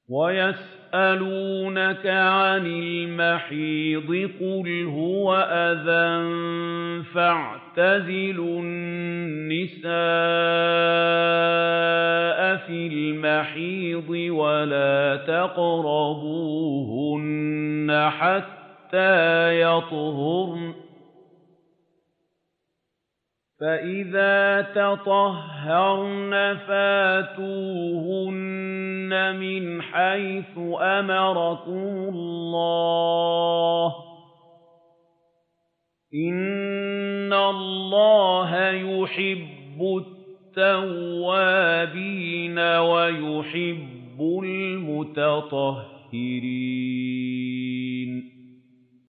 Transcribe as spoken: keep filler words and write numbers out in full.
وَيَسْأَلُونَكَ عَنِ الْمَحِيضِ قُلْ هُوَ أَذًى فَاعْتَزِلُوا النِّسَاءَ فِي الْمَحِيضِ وَلَا تَقْرَبُوهُنَّ حَتَّىٰ يَطْهُرْنَ ۖ فَإِذَا تَطَهَّرْنَ فَأْتُوهُنَّ مِنْ حَيْثُ أَمَرَكُمُ اللَّهُ ۚ إِنَّ اللَّهَ يُحِبُّ التَّوَّابِينَ وَيُحِبُّ الْمُتَطَهِّرِينَ